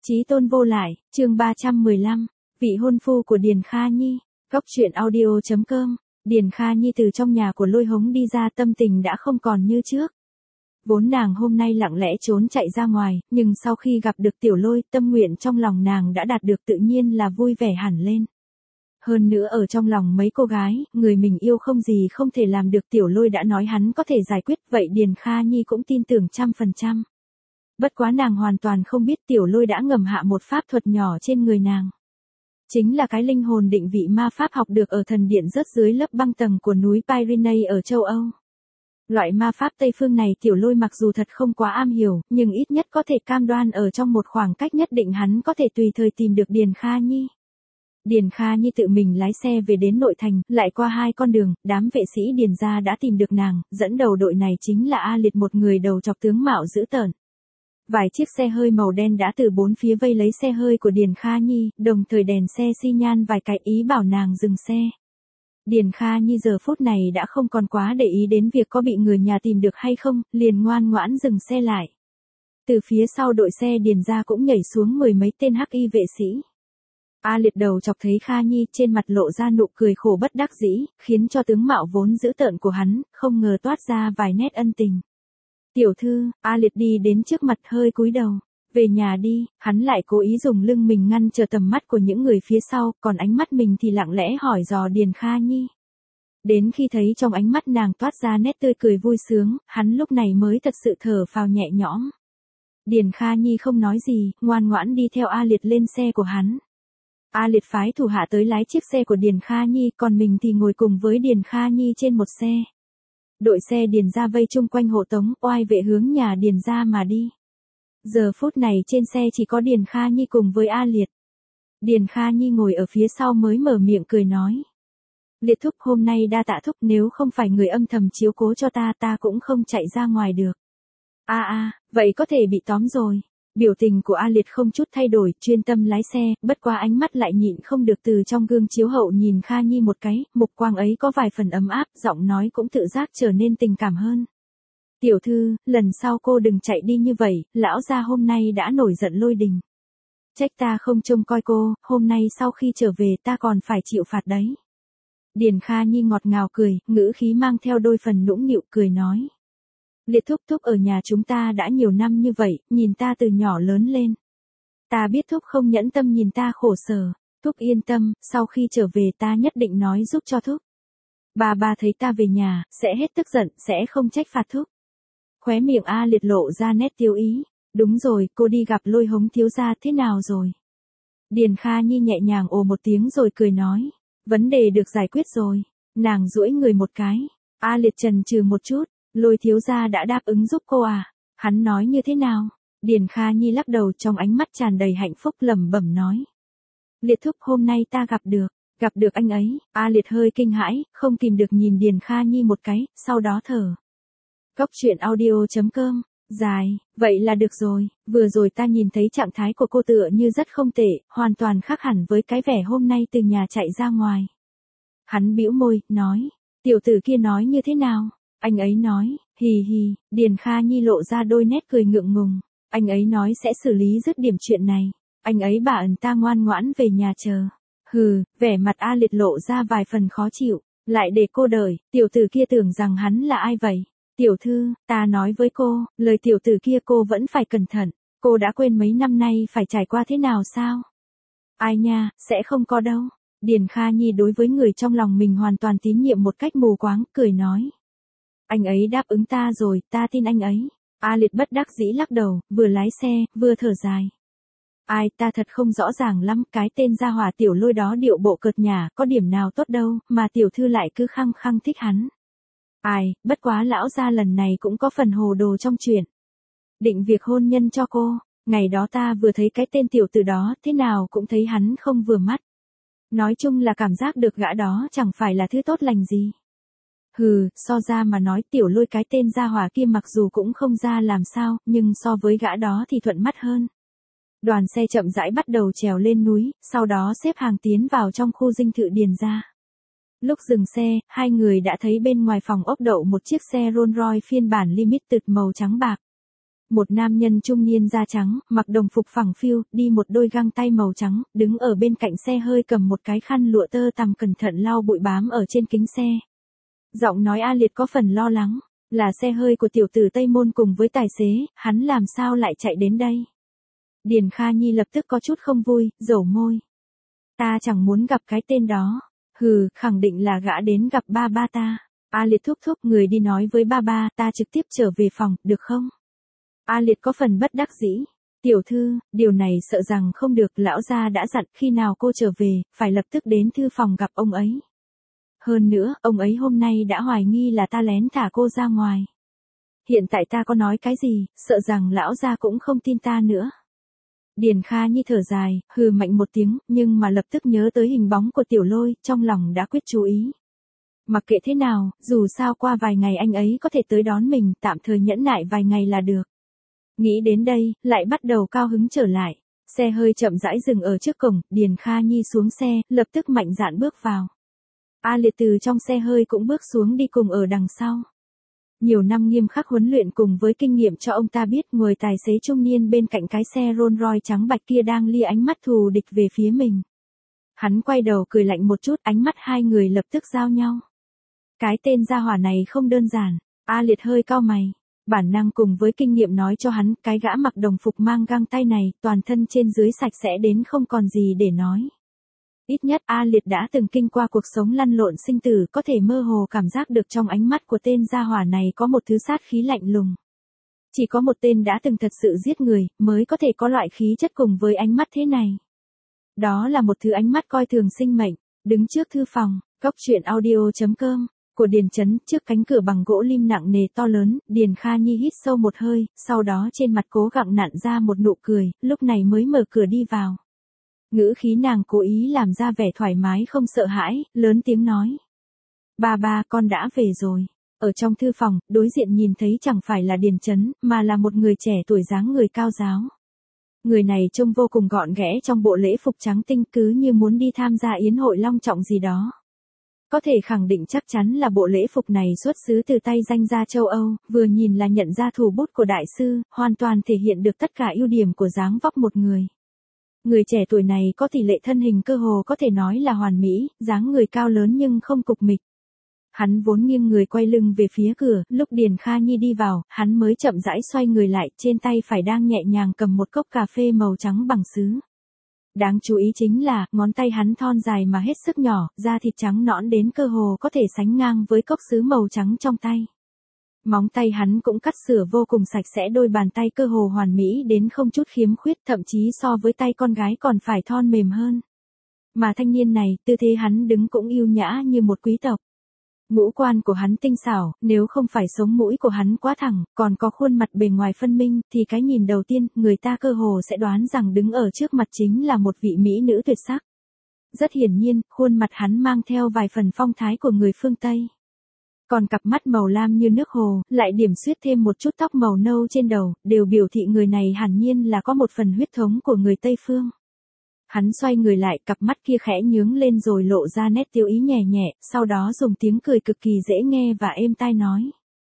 Chí tôn vô lại, chương 315, vị hôn phu của Điền Kha Nhi, Cóc truyện audio.com, Điền Kha Nhi từ trong nhà của Lôi Hống đi ra, tâm tình đã không còn như trước. Vốn nàng hôm nay lặng lẽ trốn chạy ra ngoài, nhưng sau khi gặp được Tiểu Lôi, tâm nguyện trong lòng nàng đã đạt được, tự nhiên là vui vẻ hẳn lên. Hơn nữa ở trong lòng mấy cô gái, người mình yêu không gì không thể làm được, Tiểu Lôi đã nói hắn có thể giải quyết, vậy Điền Kha Nhi cũng tin tưởng 100%. Bất quá nàng hoàn toàn không biết Tiểu Lôi đã ngầm hạ một pháp thuật nhỏ trên người nàng. Chính là cái linh hồn định vị ma pháp học được ở thần điện rớt dưới lớp băng tầng của núi Pyrenees ở châu Âu. Loại ma pháp Tây phương này Tiểu Lôi mặc dù thật không quá am hiểu, nhưng ít nhất có thể cam đoan ở trong một khoảng cách nhất định hắn có thể tùy thời tìm được Điền Kha Nhi. Điền Kha Nhi tự mình lái xe về đến nội thành, lại qua 2 con đường, đám vệ sĩ Điền gia đã tìm được nàng, dẫn đầu đội này chính là A Liệt, một người đầu chọc tướng mạo dữ tợn. Vài chiếc xe hơi màu đen đã từ 4 phía vây lấy xe hơi của Điền Kha Nhi, đồng thời đèn xe xi nhan vài cái ý bảo nàng dừng xe. Điền Kha Nhi giờ phút này đã không còn quá để ý đến việc có bị người nhà tìm được hay không, liền ngoan ngoãn dừng xe lại. Từ phía sau đội xe Điền gia cũng nhảy xuống 10 mấy tên hắc y vệ sĩ. A Liệt đầu chọc thấy Kha Nhi, trên mặt lộ ra nụ cười khổ bất đắc dĩ, khiến cho tướng mạo vốn dữ tợn của hắn, không ngờ toát ra vài nét ân tình. Tiểu thư, A Liệt đi đến trước mặt hơi cúi đầu. Về nhà đi, hắn lại cố ý dùng lưng mình ngăn trở tầm mắt của những người phía sau, còn ánh mắt mình thì lặng lẽ hỏi dò Điền Kha Nhi. Đến khi thấy trong ánh mắt nàng toát ra nét tươi cười vui sướng, hắn lúc này mới thật sự thở phào nhẹ nhõm. Điền Kha Nhi không nói gì, ngoan ngoãn đi theo A Liệt lên xe của hắn. A Liệt phái thủ hạ tới lái chiếc xe của Điền Kha Nhi, còn mình thì ngồi cùng với Điền Kha Nhi trên một xe. Đội xe Điền gia vây chung quanh hộ tống, oai vệ hướng nhà Điền gia mà đi. Giờ phút này trên xe chỉ có Điền Kha Nhi cùng với A Liệt. Điền Kha Nhi ngồi ở phía sau mới mở miệng cười nói. Liệt thúc, hôm nay đa tạ thúc, nếu không phải người âm thầm chiếu cố cho ta cũng không chạy ra ngoài được. Vậy có thể bị tóm rồi. Biểu tình của A Liệt không chút thay đổi, chuyên tâm lái xe, bất qua ánh mắt lại nhịn không được từ trong gương chiếu hậu nhìn Kha Nhi một cái, mục quang ấy có vài phần ấm áp, giọng nói cũng tự giác trở nên tình cảm hơn. Tiểu thư, lần sau cô đừng chạy đi như vậy, lão gia hôm nay đã nổi giận lôi đình. Trách ta không trông coi cô, hôm nay sau khi trở về ta còn phải chịu phạt đấy. Điền Kha Nhi ngọt ngào cười, ngữ khí mang theo đôi phần nũng nịu, cười nói. Liệt thúc, thúc ở nhà chúng ta đã nhiều năm như vậy, nhìn ta từ nhỏ lớn lên. Ta biết thúc không nhẫn tâm nhìn ta khổ sở, thúc yên tâm, sau khi trở về ta nhất định nói giúp cho thúc. Bà thấy ta về nhà, sẽ hết tức giận, sẽ không trách phạt thúc. Khóe miệng A Liệt lộ ra nét tiêu ý. Đúng rồi, cô đi gặp Lôi Hống thiếu gia thế nào rồi? Điền Kha Nhi nhẹ nhàng ồ một tiếng rồi cười nói. Vấn đề được giải quyết rồi. Nàng duỗi người một cái. A Liệt chần chừ một chút. Lôi thiếu gia đã đáp ứng giúp cô à? Hắn nói như thế nào? Điền Kha Nhi lắc đầu, trong ánh mắt tràn đầy hạnh phúc, lẩm bẩm nói. Liệt thúc, hôm nay ta gặp được anh ấy. A Liệt hơi kinh hãi, không kìm được nhìn Điền Kha Nhi một cái, sau đó thở. Cóc truyện audio.com, dài, vậy là được rồi, vừa rồi ta nhìn thấy trạng thái của cô tựa như rất không tệ, hoàn toàn khác hẳn với cái vẻ hôm nay từ nhà chạy ra ngoài. Hắn bĩu môi, nói, tiểu tử kia nói như thế nào? Anh ấy nói, hì hì, Điền Kha Nhi lộ ra đôi nét cười ngượng ngùng, anh ấy nói sẽ xử lý dứt điểm chuyện này, anh ấy bảo ta ngoan ngoãn về nhà chờ. Hừ, vẻ mặt A Liệt lộ ra vài phần khó chịu, lại để cô đợi, tiểu tử kia tưởng rằng hắn là ai vậy? Tiểu thư, ta nói với cô, lời tiểu tử kia cô vẫn phải cẩn thận, cô đã quên mấy năm nay phải trải qua thế nào sao? Ai nha, sẽ không có đâu. Điền Kha Nhi đối với người trong lòng mình hoàn toàn tín nhiệm một cách mù quáng, cười nói. Anh ấy đáp ứng ta rồi, ta tin anh ấy. A Liệt bất đắc dĩ lắc đầu, vừa lái xe, vừa thở dài. Ta thật không rõ ràng lắm, cái tên gia hỏa Tiểu Lôi đó điệu bộ cợt nhả, có điểm nào tốt đâu, mà tiểu thư lại cứ khăng khăng thích hắn. Bất quá lão gia lần này cũng có phần hồ đồ trong chuyện. Định việc hôn nhân cho cô, ngày đó ta vừa thấy cái tên tiểu tử đó, thế nào cũng thấy hắn không vừa mắt. Nói chung là cảm giác được gã đó chẳng phải là thứ tốt lành gì. Hừ, so ra mà nói Tiểu Lôi cái tên gia hỏa kia mặc dù cũng không ra làm sao, nhưng so với gã đó thì thuận mắt hơn. Đoàn xe chậm rãi bắt đầu trèo lên núi, sau đó xếp hàng tiến vào trong khu dinh thự Điền gia. Lúc dừng xe, hai người đã thấy bên ngoài phòng ốc đậu một chiếc xe Rolls Royce phiên bản Limited màu trắng bạc. Một nam nhân trung niên da trắng, mặc đồng phục phẳng phiu, đi một đôi găng tay màu trắng, đứng ở bên cạnh xe hơi cầm một cái khăn lụa tơ tằm cẩn thận lau bụi bám ở trên kính xe. Giọng nói A Liệt có phần lo lắng, là xe hơi của tiểu tử Tây Môn cùng với tài xế, hắn làm sao lại chạy đến đây? Điền Kha Nhi lập tức có chút không vui, dẩu môi. Ta chẳng muốn gặp cái tên đó. Hừ, khẳng định là gã đến gặp ba ba ta. A Liệt thúc thúc người đi nói với ba ba, ta trực tiếp trở về phòng, được không? A Liệt có phần bất đắc dĩ. Tiểu thư, điều này sợ rằng không được, lão gia đã dặn khi nào cô trở về, phải lập tức đến thư phòng gặp ông ấy. Hơn nữa, ông ấy hôm nay đã hoài nghi là ta lén thả cô ra ngoài. Hiện tại ta có nói cái gì, sợ rằng lão gia cũng không tin ta nữa. Điền Kha Nhi thở dài, hừ mạnh một tiếng, nhưng mà lập tức nhớ tới hình bóng của Tiểu Lôi, trong lòng đã quyết chú ý. Mặc kệ thế nào, dù sao qua vài ngày anh ấy có thể tới đón mình, tạm thời nhẫn nại vài ngày là được. Nghĩ đến đây, lại bắt đầu cao hứng trở lại. Xe hơi chậm rãi dừng ở trước cổng, Điền Kha Nhi xuống xe, lập tức mạnh dạn bước vào. A Liệt từ trong xe hơi cũng bước xuống đi cùng ở đằng sau. Nhiều năm nghiêm khắc huấn luyện cùng với kinh nghiệm cho ông ta biết người tài xế trung niên bên cạnh cái xe Rolls Royce trắng bạch kia đang lia ánh mắt thù địch về phía mình. Hắn quay đầu cười lạnh một chút, ánh mắt hai người lập tức giao nhau. Cái tên gia hỏa này không đơn giản. A Liệt hơi cau mày. Bản năng cùng với kinh nghiệm nói cho hắn, cái gã mặc đồng phục mang găng tay này, toàn thân trên dưới sạch sẽ đến không còn gì để nói. Ít nhất A Liệt đã từng kinh qua cuộc sống lăn lộn sinh tử, có thể mơ hồ cảm giác được trong ánh mắt của tên gia hỏa này có một thứ sát khí lạnh lùng. Chỉ có một tên đã từng thật sự giết người, mới có thể có loại khí chất cùng với ánh mắt thế này. Đó là một thứ ánh mắt coi thường sinh mệnh. Đứng trước thư phòng, góc truyện audio.com của Điền Chấn, trước cánh cửa bằng gỗ lim nặng nề to lớn, Điền Kha Nhi hít sâu một hơi, sau đó trên mặt cố gắng nặn ra một nụ cười, lúc này mới mở cửa đi vào. Ngữ khí nàng cố ý làm ra vẻ thoải mái không sợ hãi, lớn tiếng nói. Ba ba, con đã về rồi. Ở trong thư phòng, đối diện nhìn thấy chẳng phải là Điền Chấn, mà là một người trẻ tuổi dáng người cao giáo. Người này trông vô cùng gọn ghẽ trong bộ lễ phục trắng tinh, cứ như muốn đi tham gia yến hội long trọng gì đó. Có thể khẳng định chắc chắn là bộ lễ phục này xuất xứ từ tay danh gia châu Âu, vừa nhìn là nhận ra thủ bút của đại sư, hoàn toàn thể hiện được tất cả ưu điểm của dáng vóc một người. Người trẻ tuổi này có tỷ lệ thân hình cơ hồ có thể nói là hoàn mỹ, dáng người cao lớn nhưng không cục mịch. Hắn vốn nghiêng người quay lưng về phía cửa, lúc Điền Kha Nhi đi vào, hắn mới chậm rãi xoay người lại, trên tay phải đang nhẹ nhàng cầm một cốc cà phê màu trắng bằng sứ. Đáng chú ý chính là, ngón tay hắn thon dài mà hết sức nhỏ, da thịt trắng nõn đến cơ hồ có thể sánh ngang với cốc sứ màu trắng trong tay. Móng tay hắn cũng cắt sửa vô cùng sạch sẽ, đôi bàn tay cơ hồ hoàn mỹ đến không chút khiếm khuyết, thậm chí so với tay con gái còn phải thon mềm hơn. Mà thanh niên này, tư thế hắn đứng cũng yêu nhã như một quý tộc. Ngũ quan của hắn tinh xảo, nếu không phải sống mũi của hắn quá thẳng, còn có khuôn mặt bề ngoài phân minh, thì cái nhìn đầu tiên, người ta cơ hồ sẽ đoán rằng đứng ở trước mặt chính là một vị mỹ nữ tuyệt sắc. Rất hiển nhiên, khuôn mặt hắn mang theo vài phần phong thái của người phương Tây. Còn cặp mắt màu lam như nước hồ, lại điểm xuyết thêm một chút tóc màu nâu trên đầu, đều biểu thị người này hẳn nhiên là có một phần huyết thống của người Tây phương. Hắn xoay người lại, cặp mắt kia khẽ nhướng lên rồi lộ ra nét tiêu ý nhẹ nhẹ, sau đó dùng tiếng cười cực kỳ dễ nghe và êm tai nói.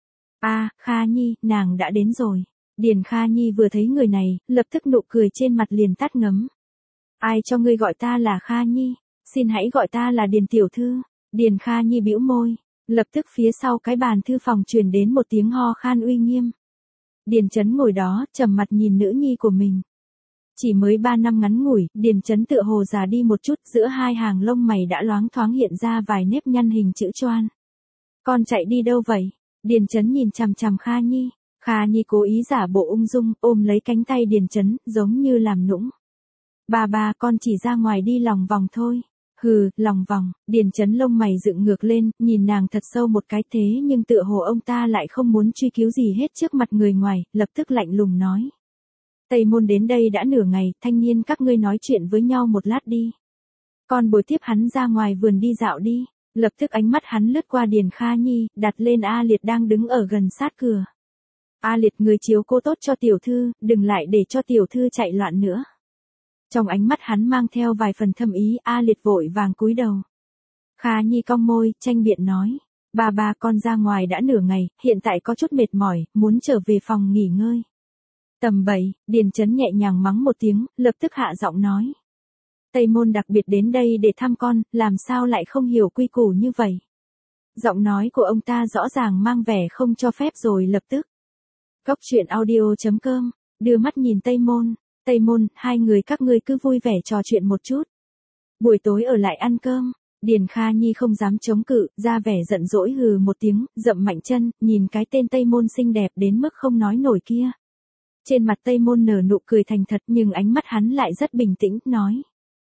Kha Nhi, nàng đã đến rồi. Điền Kha Nhi vừa thấy người này, lập tức nụ cười trên mặt liền tắt ngấm. Ai cho ngươi gọi ta là Kha Nhi? Xin hãy gọi ta là Điền tiểu thư. Điền Kha Nhi bĩu môi. Lập tức phía sau cái bàn thư phòng truyền đến một tiếng ho khan uy nghiêm. Điền Chấn ngồi đó, trầm mặt nhìn nữ nhi của mình. Chỉ mới 3 năm ngắn ngủi, Điền Chấn tựa hồ già đi một chút, giữa hai hàng lông mày đã loáng thoáng hiện ra vài nếp nhăn hình chữ choan. Con chạy đi đâu vậy? Điền Chấn nhìn chằm chằm Kha Nhi. Kha Nhi cố ý giả bộ ung dung, ôm lấy cánh tay Điền Chấn, giống như làm nũng. Ba, con chỉ ra ngoài đi lòng vòng thôi. Hừ, lòng vòng. Điền Chấn lông mày dựng ngược lên, nhìn nàng thật sâu một cái, thế nhưng tựa hồ ông ta lại không muốn truy cứu gì hết trước mặt người ngoài, lập tức lạnh lùng nói. Tây Môn đến đây đã nửa ngày, thanh niên các ngươi nói chuyện với nhau một lát đi. Con bồi tiếp hắn ra ngoài vườn đi dạo đi. Lập tức ánh mắt hắn lướt qua Điền Kha Nhi, đặt lên A Liệt đang đứng ở gần sát cửa. A Liệt, người chiếu cô tốt cho tiểu thư, đừng lại để cho tiểu thư chạy loạn nữa. Trong ánh mắt hắn mang theo vài phần thâm ý, A Liệt vội vàng cúi đầu. Kha Nhi cong môi, tranh biện nói. Ba, con ra ngoài đã nửa ngày, hiện tại có chút mệt mỏi, muốn trở về phòng nghỉ ngơi. Tầm bậy, Điền Chấn nhẹ nhàng mắng một tiếng, lập tức hạ giọng nói. Tây Môn đặc biệt đến đây để thăm con, làm sao lại không hiểu quy củ như vậy. Giọng nói của ông ta rõ ràng mang vẻ không cho phép rồi lập tức. Góc truyện audio.com, đưa mắt nhìn Tây Môn, hai người các ngươi cứ vui vẻ trò chuyện một chút. Buổi tối ở lại ăn cơm, Điền Kha Nhi không dám chống cự, ra vẻ giận dỗi hừ một tiếng, dậm mạnh chân, nhìn cái tên Tây Môn xinh đẹp đến mức không nói nổi kia. Trên mặt Tây Môn nở nụ cười thành thật nhưng ánh mắt hắn lại rất bình tĩnh, nói.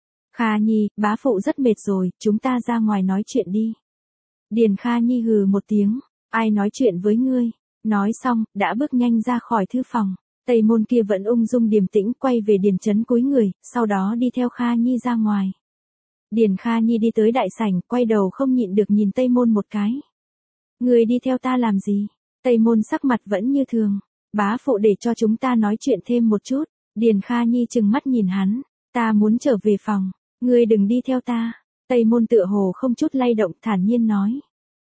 Kha Nhi, bá phụ rất mệt rồi, chúng ta ra ngoài nói chuyện đi. Điền Kha Nhi hừ một tiếng, ai nói chuyện với ngươi, nói xong, đã bước nhanh ra khỏi thư phòng. Tây Môn kia vẫn ung dung điềm tĩnh quay về Điền Chấn cúi người, sau đó đi theo Kha Nhi ra ngoài. Điền Kha Nhi đi tới đại sảnh, quay đầu không nhịn được nhìn Tây Môn một cái. Người đi theo ta làm gì? Tây Môn sắc mặt vẫn như thường. Bá phụ để cho chúng ta nói chuyện thêm một chút. Điền Kha Nhi trừng mắt nhìn hắn. Ta muốn trở về phòng. Ngươi đừng đi theo ta. Tây Môn tựa hồ không chút lay động, thản nhiên nói.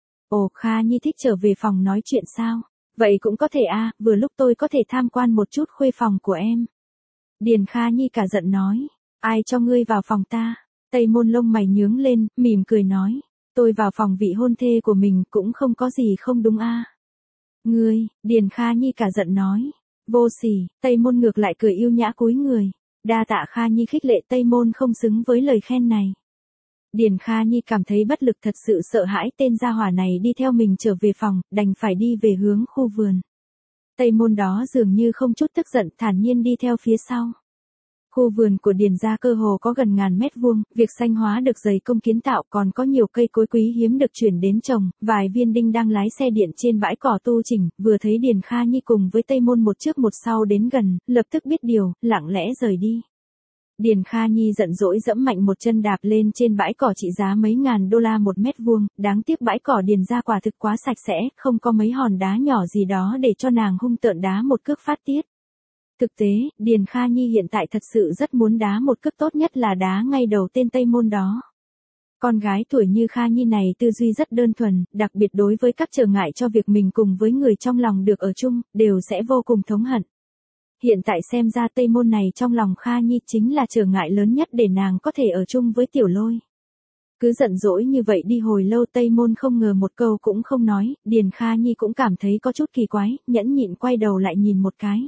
Ồ, Kha Nhi thích trở về phòng nói chuyện sao? Vậy cũng có thể a, vừa lúc tôi có thể tham quan một chút khuê phòng của em. Điền Kha Nhi cả giận nói. Ai cho ngươi vào phòng ta? Tây Môn lông mày nhướng lên, mỉm cười nói. Tôi vào phòng vị hôn thê của mình cũng không có gì không đúng a. Ngươi, Điền Kha Nhi cả giận nói. Vô sỉ, Tây Môn ngược lại cười yêu nhã cúi người. Đa tạ Kha Nhi khích lệ, Tây Môn không xứng với lời khen này. Điền Kha Nhi cảm thấy bất lực, thật sự sợ hãi tên gia hỏa này đi theo mình trở về phòng, đành phải đi về hướng khu vườn. Tây Môn đó dường như không chút tức giận, thản nhiên đi theo phía sau. Khu vườn của Điền gia cơ hồ có gần 1000 mét vuông, việc xanh hóa được dày công kiến tạo, còn có nhiều cây cối quý hiếm được chuyển đến trồng, vài viên đinh đang lái xe điện trên bãi cỏ tu chỉnh, vừa thấy Điền Kha Nhi cùng với Tây Môn một trước một sau đến gần, lập tức biết điều, lặng lẽ rời đi. Điền Kha Nhi giận dỗi dẫm mạnh một chân đạp lên trên bãi cỏ trị giá mấy ngàn đô la một mét vuông, đáng tiếc bãi cỏ Điền gia quả thực quá sạch sẽ, không có mấy hòn đá nhỏ gì đó để cho nàng hung tợn đá một cước phát tiết. Thực tế, Điền Kha Nhi hiện tại thật sự rất muốn đá một cước, tốt nhất là đá ngay đầu tên Tây Môn đó. Con gái tuổi như Kha Nhi này tư duy rất đơn thuần, đặc biệt đối với các trở ngại cho việc mình cùng với người trong lòng được ở chung, đều sẽ vô cùng thống hận. Hiện tại xem ra Tây Môn này trong lòng Kha Nhi chính là trở ngại lớn nhất để nàng có thể ở chung với Tiểu Lôi. Cứ giận dỗi như vậy đi hồi lâu, Tây Môn không ngờ một câu cũng không nói, Điền Kha Nhi cũng cảm thấy có chút kỳ quái, nhẫn nhịn quay đầu lại nhìn một cái.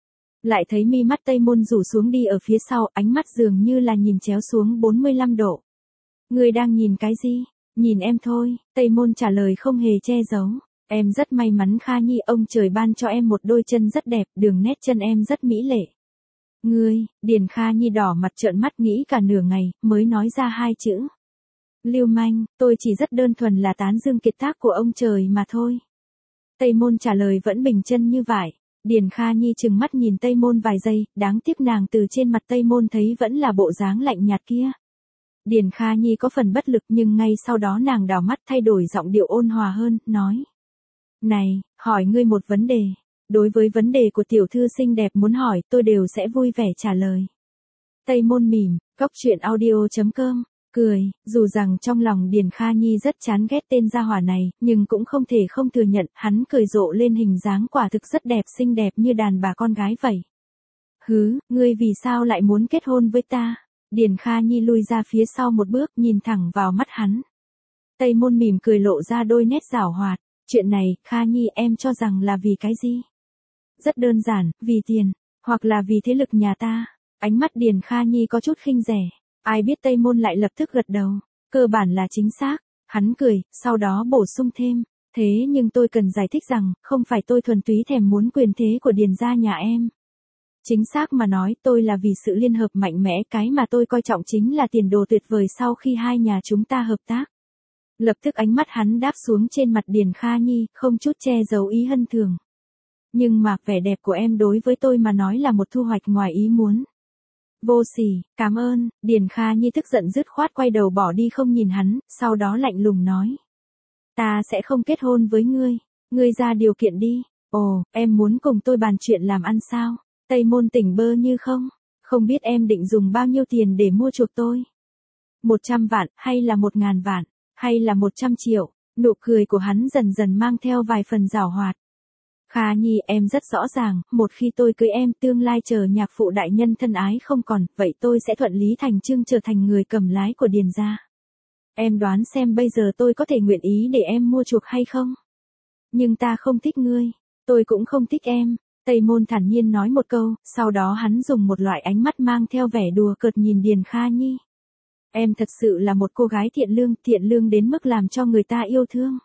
Lại thấy mi mắt Tây Môn rủ xuống đi ở phía sau, ánh mắt dường như là nhìn chéo xuống 45 độ. Ngươi đang nhìn cái gì? Nhìn em thôi, Tây Môn trả lời không hề che giấu. Em rất may mắn Kha Nhi, ông trời ban cho em một đôi chân rất đẹp, đường nét chân em rất mỹ lệ. Ngươi, Điền Kha Nhi đỏ mặt trợn mắt nghĩ cả nửa ngày, mới nói ra hai chữ. Lưu manh, tôi chỉ rất đơn thuần là tán dương kiệt tác của ông trời mà thôi. Tây Môn trả lời vẫn bình chân như vậy. Điền Kha Nhi trừng mắt nhìn Tây Môn vài giây, đáng tiếc nàng từ trên mặt Tây Môn thấy vẫn là bộ dáng lạnh nhạt kia. Điền Kha Nhi có phần bất lực nhưng ngay sau đó nàng đảo mắt thay đổi giọng điệu ôn hòa hơn, nói. Này, hỏi ngươi một vấn đề. Đối với vấn đề của tiểu thư xinh đẹp muốn hỏi tôi đều sẽ vui vẻ trả lời. Tây Môn mỉm, góc truyện audio.com, cười, dù rằng trong lòng Điền Kha Nhi rất chán ghét tên gia hỏa này, nhưng cũng không thể không thừa nhận, hắn cười rộ lên hình dáng quả thực rất đẹp, xinh đẹp như đàn bà con gái vậy. Hứ, ngươi vì sao lại muốn kết hôn với ta? Điền Kha Nhi lui ra phía sau một bước, nhìn thẳng vào mắt hắn. Tây Môn mỉm cười lộ ra đôi nét giảo hoạt. Chuyện này, Kha Nhi, em cho rằng là vì cái gì? Rất đơn giản, vì tiền, hoặc là vì thế lực nhà ta. Ánh mắt Điền Kha Nhi có chút khinh rẻ. Ai biết Tây Môn lại lập tức gật đầu. Cơ bản là chính xác. Hắn cười, sau đó bổ sung thêm. Thế nhưng tôi cần giải thích rằng, không phải tôi thuần túy thèm muốn quyền thế của Điền gia nhà em. Chính xác mà nói, tôi là vì sự liên hợp mạnh mẽ, cái mà tôi coi trọng chính là tiền đồ tuyệt vời sau khi hai nhà chúng ta hợp tác. Lập tức ánh mắt hắn đáp xuống trên mặt Điền Kha Nhi, không chút che giấu ý hân thường. Nhưng mà, vẻ đẹp của em đối với tôi mà nói là một thu hoạch ngoài ý muốn. Vô sỉ, cảm ơn, Điền Kha Nhi tức giận dứt khoát quay đầu bỏ đi không nhìn hắn, sau đó lạnh lùng nói. Ta sẽ không kết hôn với ngươi, ngươi ra điều kiện đi. Ồ, em muốn cùng tôi bàn chuyện làm ăn sao? Tây Môn tỉnh bơ như không biết em định dùng bao nhiêu tiền để mua chuộc tôi? 100 vạn, hay là 1000 vạn, hay là 100 triệu? Nụ cười của hắn dần dần mang theo vài phần giảo hoạt. Kha Nhi, em rất rõ ràng, một khi tôi cưới em, tương lai chờ nhạc phụ đại nhân thân ái không còn, vậy tôi sẽ thuận lý thành chương trở thành người cầm lái của Điền gia. Em đoán xem bây giờ tôi có thể nguyện ý để em mua chuộc hay không? Nhưng ta không thích ngươi, tôi cũng không thích em. Tây Môn thản nhiên nói một câu, sau đó hắn dùng một loại ánh mắt mang theo vẻ đùa cợt nhìn Điền Kha Nhi. Em thật sự là một cô gái thiện lương đến mức làm cho người ta yêu thương.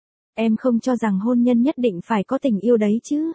Em không cho rằng hôn nhân nhất định phải có tình yêu đấy chứ.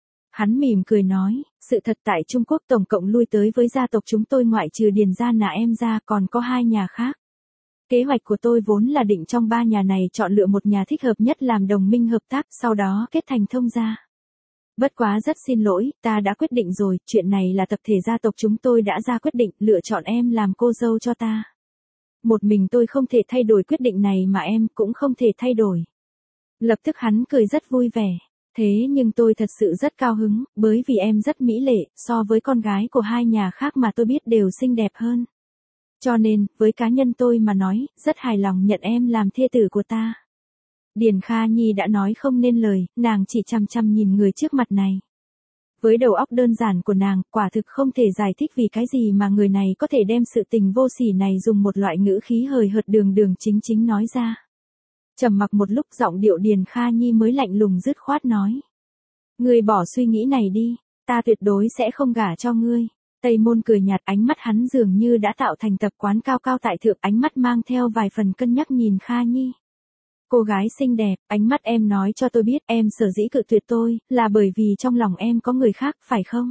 Hắn mỉm cười nói, sự thật tại Trung Quốc tổng cộng lui tới với gia tộc chúng tôi ngoại trừ Điền gia là em gia còn có 2 nhà khác. Kế hoạch của tôi vốn là định trong 3 nhà này chọn lựa một nhà thích hợp nhất làm đồng minh hợp tác, sau đó kết thành thông gia. Bất quá rất xin lỗi, ta đã quyết định rồi, chuyện này là tập thể gia tộc chúng tôi đã ra quyết định lựa chọn em làm cô dâu cho ta. Một mình tôi không thể thay đổi quyết định này mà em cũng không thể thay đổi. Lập tức hắn cười rất vui vẻ. Thế nhưng tôi thật sự rất cao hứng, bởi vì em rất mỹ lệ, so với con gái của 2 nhà khác mà tôi biết đều xinh đẹp hơn. Cho nên, với cá nhân tôi mà nói, rất hài lòng nhận em làm thê tử của ta. Điền Kha Nhi đã nói không nên lời, nàng chỉ chăm chăm nhìn người trước mặt này. Với đầu óc đơn giản của nàng, quả thực không thể giải thích vì cái gì mà người này có thể đem sự tình vô sỉ này dùng một loại ngữ khí hời hợt đường chính nói ra. Trầm mặc một lúc, giọng điệu Điền Kha Nhi mới lạnh lùng dứt khoát nói. Ngươi bỏ suy nghĩ này đi, ta tuyệt đối sẽ không gả cho ngươi. Tây Môn cười nhạt, ánh mắt hắn dường như đã tạo thành tập quán cao cao tại thượng, ánh mắt mang theo vài phần cân nhắc nhìn Kha Nhi. Cô gái xinh đẹp, ánh mắt em nói cho tôi biết em sở dĩ cự tuyệt tôi, là bởi vì trong lòng em có người khác, phải không?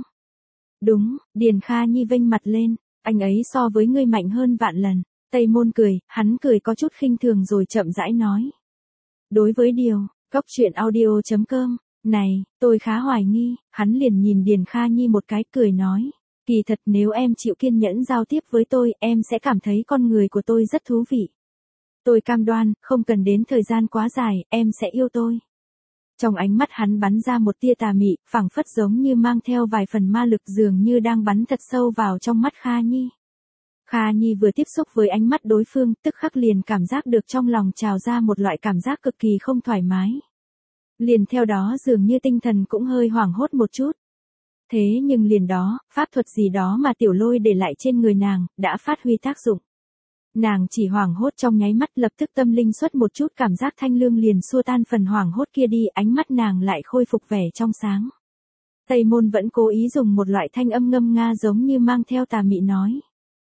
Đúng, Điền Kha Nhi vênh mặt lên, anh ấy so với ngươi mạnh hơn vạn lần. Tây Môn cười, hắn cười có chút khinh thường rồi chậm rãi nói. Đối với điều, goctruyện.audio.com, này, tôi khá hoài nghi, hắn liền nhìn Điền Kha Nhi một cái cười nói. Kỳ thật nếu em chịu kiên nhẫn giao tiếp với tôi, em sẽ cảm thấy con người của tôi rất thú vị. Tôi cam đoan, không cần đến thời gian quá dài, em sẽ yêu tôi. Trong ánh mắt hắn bắn ra một tia tà mị, phảng phất giống như mang theo vài phần ma lực dường như đang bắn thật sâu vào trong mắt Kha Nhi. Kha Nhi vừa tiếp xúc với ánh mắt đối phương, tức khắc liền cảm giác được trong lòng trào ra một loại cảm giác cực kỳ không thoải mái. Liền theo đó dường như tinh thần cũng hơi hoảng hốt một chút. Thế nhưng liền đó, pháp thuật gì đó mà Tiểu Lôi để lại trên người nàng, đã phát huy tác dụng. Nàng chỉ hoảng hốt trong nháy mắt, lập tức tâm linh xuất một chút cảm giác thanh lương liền xua tan phần hoảng hốt kia đi, ánh mắt nàng lại khôi phục vẻ trong sáng. Tây Môn vẫn cố ý dùng một loại thanh âm ngâm nga giống như mang theo tà mị nói.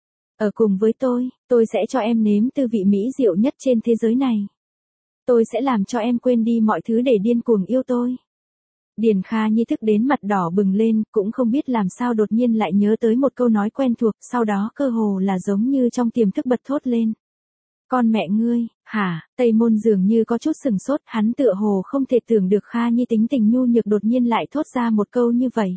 Ở cùng với tôi sẽ cho em nếm tư vị mỹ diệu nhất trên thế giới này. Tôi sẽ làm cho em quên đi mọi thứ để điên cuồng yêu tôi. Điền Kha Nhi thức đến mặt đỏ bừng lên, cũng không biết làm sao đột nhiên lại nhớ tới một câu nói quen thuộc, sau đó cơ hồ là giống như trong tiềm thức bật thốt lên. Con mẹ ngươi, hả? Tây Môn dường như có chút sừng sốt, hắn tựa hồ không thể tưởng được Kha Nhi tính tình nhu nhược đột nhiên lại thốt ra một câu như vậy.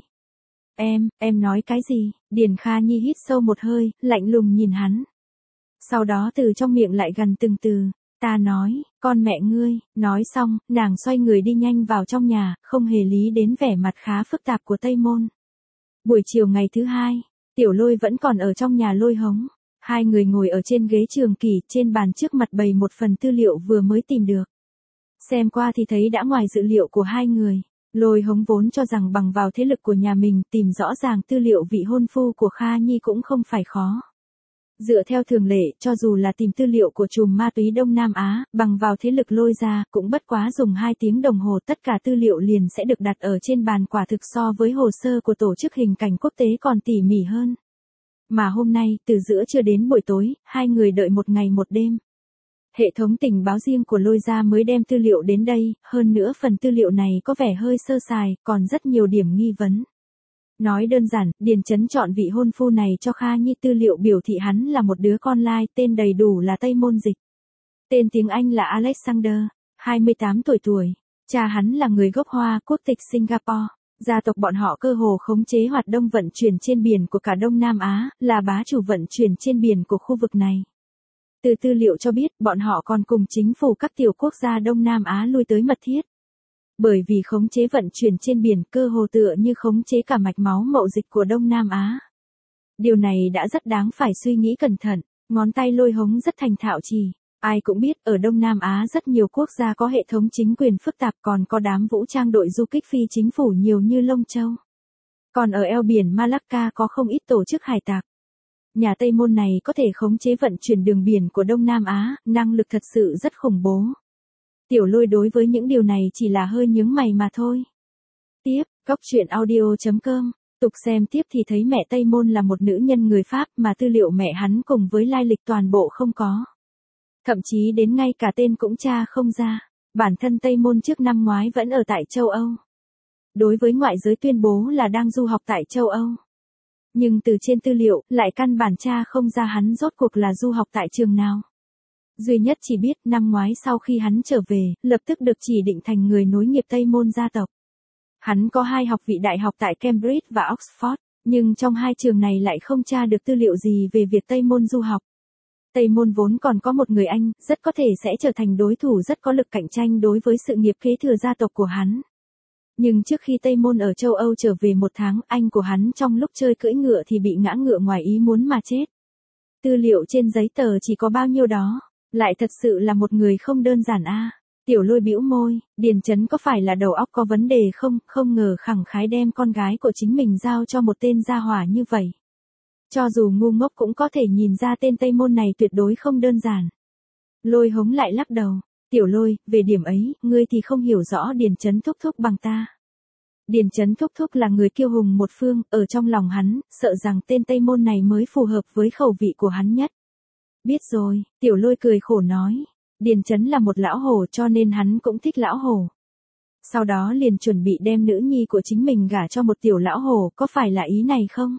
Em nói cái gì? Điền Kha Nhi hít sâu một hơi, lạnh lùng nhìn hắn. Sau đó từ trong miệng lại gần từng từ. Ta nói, con mẹ ngươi, nói xong, nàng xoay người đi nhanh vào trong nhà, không hề lý đến vẻ mặt khá phức tạp của Tây Môn. Buổi chiều ngày thứ 2, Tiểu Lôi vẫn còn ở trong nhà Lôi Hống. 2 người ngồi ở trên ghế trường kỷ, trên bàn trước mặt bày một phần tư liệu vừa mới tìm được. Xem qua thì thấy đã ngoài dự liệu của 2 người. Lôi Hống vốn cho rằng bằng vào thế lực của nhà mình tìm rõ ràng tư liệu vị hôn phu của Kha Nhi cũng không phải khó. Dựa theo thường lệ, cho dù là tìm tư liệu của chùm ma túy Đông Nam Á, bằng vào thế lực Lôi gia, cũng bất quá dùng 2 tiếng đồng hồ tất cả tư liệu liền sẽ được đặt ở trên bàn, quả thực so với hồ sơ của tổ chức hình cảnh quốc tế còn tỉ mỉ hơn. Mà hôm nay, từ giữa trưa đến buổi tối, 2 người đợi một ngày một đêm. Hệ thống tình báo riêng của Lôi gia mới đem tư liệu đến đây, hơn nữa phần tư liệu này có vẻ hơi sơ sài, còn rất nhiều điểm nghi vấn. Nói đơn giản, Điền Chấn chọn vị hôn phu này cho Kha Nhi, tư liệu biểu thị hắn là một đứa con lai, tên đầy đủ là Tây Môn Dịch. Tên tiếng Anh là Alexander, 28 tuổi. Cha hắn là người gốc Hoa, quốc tịch Singapore. Gia tộc bọn họ cơ hồ khống chế hoạt động vận chuyển trên biển của cả Đông Nam Á, là bá chủ vận chuyển trên biển của khu vực này. Từ tư liệu cho biết, bọn họ còn cùng chính phủ các tiểu quốc gia Đông Nam Á lui tới mật thiết. Bởi vì khống chế vận chuyển trên biển, cơ hồ tựa như khống chế cả mạch máu mậu dịch của Đông Nam Á. Điều này đã rất đáng phải suy nghĩ cẩn thận, ngón tay Lôi Hống rất thành thạo chỉ. Ai cũng biết ở Đông Nam Á rất nhiều quốc gia có hệ thống chính quyền phức tạp, còn có đám vũ trang đội du kích phi chính phủ nhiều như lông châu. Còn ở eo biển Malacca có không ít tổ chức hải tặc. Nhà Tây Môn này có thể khống chế vận chuyển đường biển của Đông Nam Á, năng lực thật sự rất khủng bố. Tiểu Lôi đối với những điều này chỉ là hơi nhướng mày mà thôi. Tiếp, Cóc truyện audio.com. Tục xem tiếp thì thấy mẹ Tây Môn là một nữ nhân người Pháp mà tư liệu mẹ hắn cùng với lai lịch toàn bộ không có. Thậm chí đến ngay cả tên cũng tra không ra. Bản thân Tây Môn trước năm ngoái vẫn ở tại châu Âu. Đối với ngoại giới tuyên bố là đang du học tại châu Âu. Nhưng từ trên tư liệu lại căn bản tra không ra hắn rốt cuộc là du học tại trường nào. Duy nhất chỉ biết năm ngoái sau khi hắn trở về, lập tức được chỉ định thành người nối nghiệp Tây Môn gia tộc. Hắn có 2 học vị đại học tại Cambridge và Oxford, nhưng trong 2 trường này lại không tra được tư liệu gì về việc Tây Môn du học. Tây Môn vốn còn có một người anh, rất có thể sẽ trở thành đối thủ rất có lực cạnh tranh đối với sự nghiệp kế thừa gia tộc của hắn. Nhưng trước khi Tây Môn ở châu Âu trở về 1 tháng, anh của hắn trong lúc chơi cưỡi ngựa thì bị ngã ngựa ngoài ý muốn mà chết. Tư liệu trên giấy tờ chỉ có bao nhiêu đó, lại thật sự là một người không đơn giản a. Tiểu Lôi bĩu môi, Điền Chấn có phải là đầu óc có vấn đề không, không ngờ khẳng khái đem con gái của chính mình giao cho một tên gia hỏa như vậy. Cho dù ngu ngốc cũng có thể nhìn ra tên Tây Môn này tuyệt đối không đơn giản. Lôi Hống lại lắc đầu, Tiểu Lôi, về điểm ấy, ngươi thì không hiểu rõ Điền Chấn thúc thúc bằng ta. Điền Chấn thúc thúc là người kiêu hùng một phương, ở trong lòng hắn, sợ rằng tên Tây Môn này mới phù hợp với khẩu vị của hắn nhất. Biết rồi, Tiểu Lôi cười khổ nói. Điền Chấn là một lão hổ cho nên hắn cũng thích lão hổ. Sau đó liền chuẩn bị đem nữ nhi của chính mình gả cho một tiểu lão hổ, có phải là ý này không?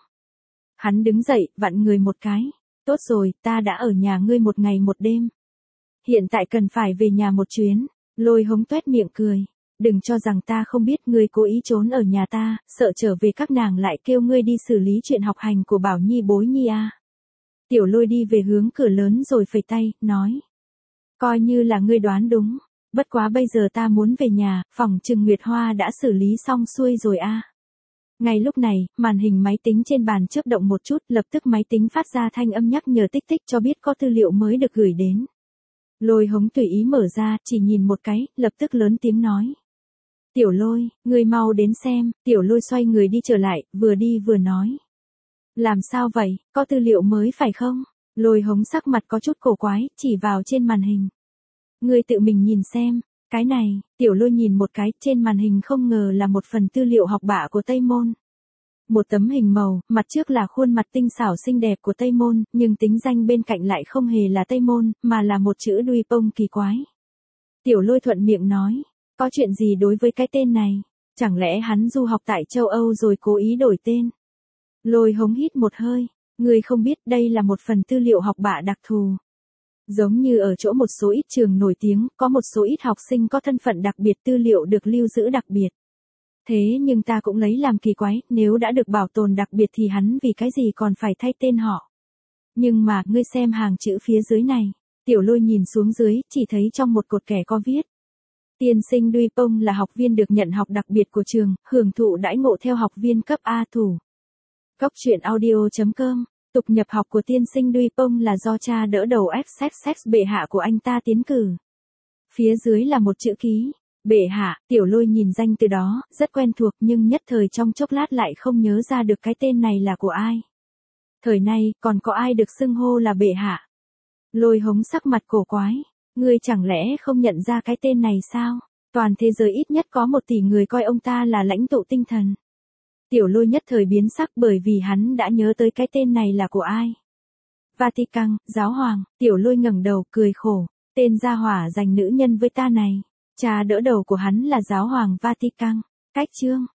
Hắn đứng dậy, vặn người một cái. Tốt rồi, ta đã ở nhà ngươi 1 ngày 1 đêm. Hiện tại cần phải về nhà một chuyến. Lôi Hống tuét miệng cười. Đừng cho rằng ta không biết ngươi cố ý trốn ở nhà ta, sợ trở về các nàng lại kêu ngươi đi xử lý chuyện học hành của Bảo Nhi bối nhi à. Tiểu Lôi đi về hướng cửa lớn rồi phẩy tay, nói. Coi như là ngươi đoán đúng. Bất quá bây giờ ta muốn về nhà, phỏng chừng Nguyệt Hoa đã xử lý xong xuôi rồi a. Ngay lúc này, màn hình máy tính trên bàn chớp động một chút, lập tức máy tính phát ra thanh âm nhắc nhở tích tích cho biết có tư liệu mới được gửi đến. Lôi Hống tùy ý mở ra, chỉ nhìn một cái, lập tức lớn tiếng nói. Tiểu Lôi, ngươi mau đến xem. Tiểu Lôi xoay người đi trở lại, vừa đi vừa nói. Làm sao vậy, có tư liệu mới phải không? Lôi Hống sắc mặt có chút cổ quái, chỉ vào trên màn hình. Ngươi tự mình nhìn xem, cái này, Tiểu Lôi nhìn một cái, trên màn hình không ngờ là một phần tư liệu học bạ của Tây Môn. Một tấm hình màu, mặt trước là khuôn mặt tinh xảo xinh đẹp của Tây Môn, nhưng tính danh bên cạnh lại không hề là Tây Môn, mà là một chữ Đuôi Pông kỳ quái. Tiểu Lôi thuận miệng nói, có chuyện gì đối với cái tên này? Chẳng lẽ hắn du học tại châu Âu rồi cố ý đổi tên? Lôi Hống hít một hơi. Ngươi không biết đây là một phần tư liệu học bạ đặc thù. Giống như ở chỗ một số ít trường nổi tiếng, có một số ít học sinh có thân phận đặc biệt tư liệu được lưu giữ đặc biệt. Thế nhưng ta cũng lấy làm kỳ quái, nếu đã được bảo tồn đặc biệt thì hắn vì cái gì còn phải thay tên họ. Nhưng mà, ngươi xem hàng chữ phía dưới này. Tiểu Lôi nhìn xuống dưới, chỉ thấy trong một cột kẻ có viết. Tiên sinh Đuôi Pông là học viên được nhận học đặc biệt của trường, hưởng thụ đãi ngộ theo học viên cấp A thủ. Cóc truyện audio.com. Tục nhập học của tiên sinh Đuôi Pông là do cha đỡ đầu XXX bệ hạ của anh ta tiến cử. Phía dưới là một chữ ký. Bệ hạ. Tiểu Lôi nhìn danh từ đó, rất quen thuộc nhưng nhất thời trong chốc lát lại không nhớ ra được cái tên này là của ai. Thời nay, còn có ai được xưng hô là bệ hạ? Lôi Hống sắc mặt cổ quái. Ngươi chẳng lẽ không nhận ra cái tên này sao? Toàn thế giới ít nhất có 1 tỷ người coi ông ta là lãnh tụ tinh thần. Tiểu Lôi nhất thời biến sắc bởi vì hắn đã nhớ tới cái tên này là của ai. Vatican, giáo hoàng. Tiểu Lôi ngẩng đầu, cười khổ. Tên gia hỏa dành nữ nhân với ta này. Cha đỡ đầu của hắn là giáo hoàng Vatican. Cách chương.